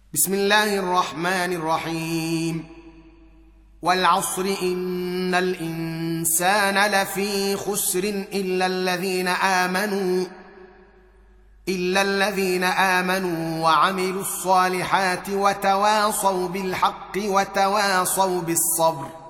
بسم الله الرحمن الرحيم. والعصر إن الإنسان لفي خسر إلا الذين آمنوا وعملوا الصالحات وتواصوا بالحق وتواصوا بالصبر.